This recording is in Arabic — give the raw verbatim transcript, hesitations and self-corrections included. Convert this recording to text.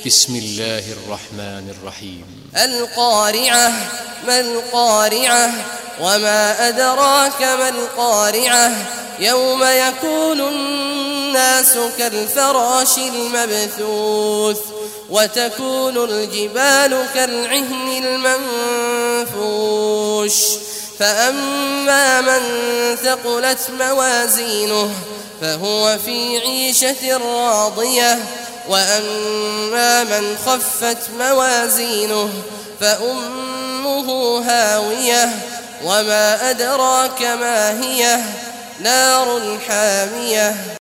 بسم الله الرحمن الرحيم. القارعة. ما القارعة؟ وما أدراك ما القارعة؟ يوم يكون الناس كالفراش المبثوث وتكون الجبال كالعهن المنفوش فأما من ثقلت موازينه فهو في عيشة راضية وأما من خفت موازينه فأمه هاوية وما أدراك ما هي نار حامية.